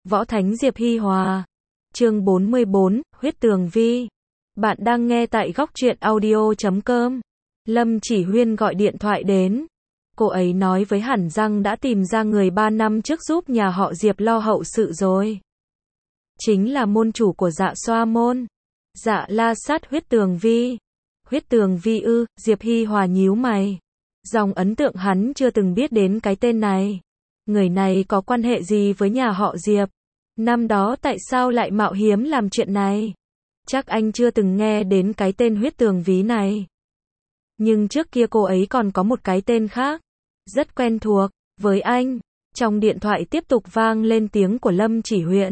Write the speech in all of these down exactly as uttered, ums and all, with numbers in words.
Võ Thánh Diệp Hi Hòa. Chương bốn mươi bốn, Huyết Tường Vi. Bạn đang nghe tại góc truyện audio chấm com. Lâm Chỉ Huyên gọi điện thoại đến. Cô ấy nói với hẳn rằng đã tìm ra người ba năm trước giúp nhà họ Diệp lo hậu sự rồi. Chính là môn chủ của Dạ Xoa môn. Dạ La Sát Huyết Tường Vi. Huyết Tường Vi ư? Diệp Hi Hòa nhíu mày. Dòng ấn tượng hắn chưa từng biết đến cái tên này. Người này có quan hệ gì với nhà họ Diệp? Năm đó tại sao lại mạo hiểm làm chuyện này? Chắc anh chưa từng nghe đến cái tên Huyết Tường Vi này. Nhưng trước kia cô ấy còn có một cái tên khác, rất quen thuộc với anh. Trong điện thoại tiếp tục vang lên tiếng của Lâm Chỉ Huyên.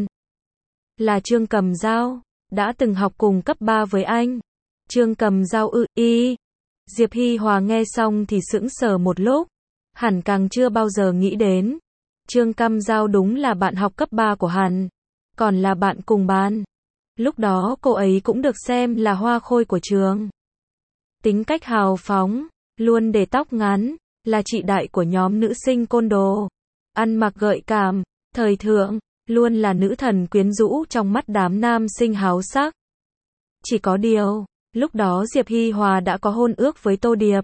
Là Trương Cầm Dao, đã từng học cùng cấp ba với anh. Trương Cầm Dao ư? Y. Diệp Hi Hòa nghe xong thì sững sờ một lúc, hẳn càng chưa bao giờ nghĩ đến. Trương Cầm Dao đúng là bạn học cấp ba của hắn, còn là bạn cùng ban. Lúc đó cô ấy cũng được xem là hoa khôi của trường. Tính cách hào phóng, luôn để tóc ngắn, là chị đại của nhóm nữ sinh côn đồ. Ăn mặc gợi cảm, thời thượng, luôn là nữ thần quyến rũ trong mắt đám nam sinh háo sắc. Chỉ có điều, lúc đó Diệp Hi Hòa đã có hôn ước với Tô Điệp.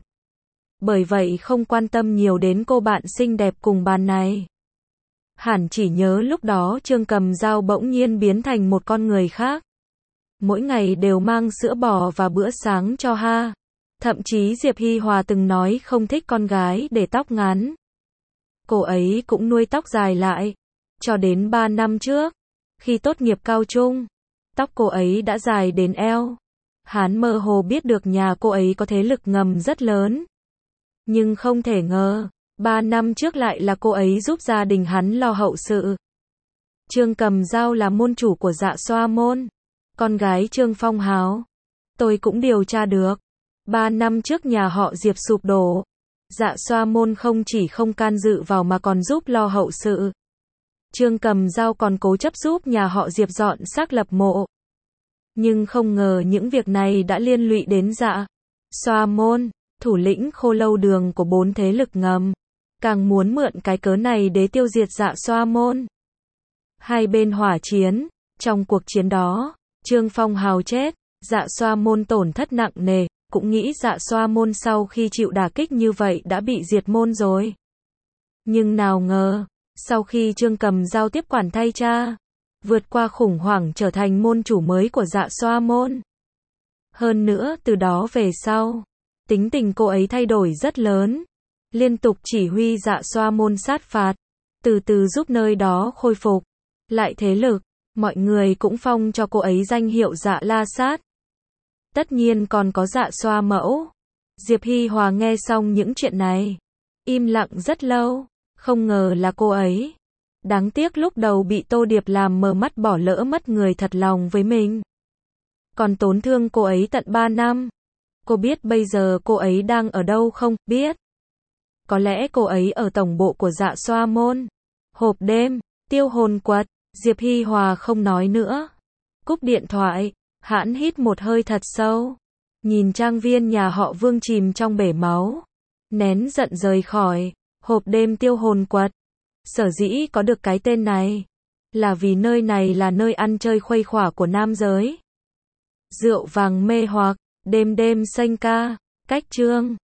Bởi vậy không quan tâm nhiều đến cô bạn xinh đẹp cùng bàn này. Hẳn chỉ nhớ lúc đó Trương Cầm Dao bỗng nhiên biến thành một con người khác. Mỗi ngày đều mang sữa bò và bữa sáng cho ha. Thậm chí Diệp Hi Hòa từng nói không thích con gái để tóc ngắn. Cô ấy cũng nuôi tóc dài lại. Cho đến ba năm trước, khi tốt nghiệp cao trung, tóc cô ấy đã dài đến eo. Hắn mơ hồ biết được nhà cô ấy có thế lực ngầm rất lớn. Nhưng không thể ngờ, ba năm trước lại là cô ấy giúp gia đình hắn lo hậu sự. Trương Cầm Dao là môn chủ của Dạ Xoa môn, con gái Trương Phong Hào. Tôi cũng điều tra được, ba năm trước nhà họ Diệp sụp đổ. Dạ Xoa môn không chỉ không can dự vào mà còn giúp lo hậu sự. Trương Cầm Dao còn cố chấp giúp nhà họ Diệp dọn xác lập mộ. Nhưng không ngờ những việc này đã liên lụy đến Dạ Xoa môn, thủ lĩnh Khô Lâu Đường của bốn thế lực ngầm. Càng muốn mượn cái cớ này để tiêu diệt Dạ Xoa môn. Hai bên hỏa chiến, trong cuộc chiến đó, Trương Phong Hào chết, Dạ Xoa môn tổn thất nặng nề, cũng nghĩ Dạ Xoa môn sau khi chịu đả kích như vậy đã bị diệt môn rồi. Nhưng nào ngờ, sau khi Trương Cầm Dao tiếp quản thay cha, vượt qua khủng hoảng trở thành môn chủ mới của Dạ Xoa môn. Hơn nữa từ đó về sau, tính tình cô ấy thay đổi rất lớn. Liên tục chỉ huy Dạ Xoa môn sát phạt, từ từ giúp nơi đó khôi phục lại thế lực. Mọi người cũng phong cho cô ấy danh hiệu Dạ La Sát. Tất nhiên còn có Dạ Xoa mẫu. Diệp Hi Hòa nghe xong những chuyện này, im lặng rất lâu. Không ngờ là cô ấy. Đáng tiếc lúc đầu bị Tô Điệp làm mờ mắt, bỏ lỡ mất người thật lòng với mình. Còn tổn thương cô ấy tận ba năm. Cô biết bây giờ cô ấy đang ở đâu không? Biết. Có lẽ cô ấy ở tổng bộ của Dạ Xoa môn. Hộp đêm, tiêu hồn quật. Diệp Hi Hòa không nói nữa. Cúp điện thoại, hắn hít một hơi thật sâu. Nhìn trang viên nhà họ Vương chìm trong bể máu. Nén giận rời khỏi hộp đêm tiêu hồn quật. Sở dĩ có được cái tên này, là vì nơi này là nơi ăn chơi khuây khỏa của nam giới. Rượu vàng mê hoặc, đêm đêm xanh ca, cách chương.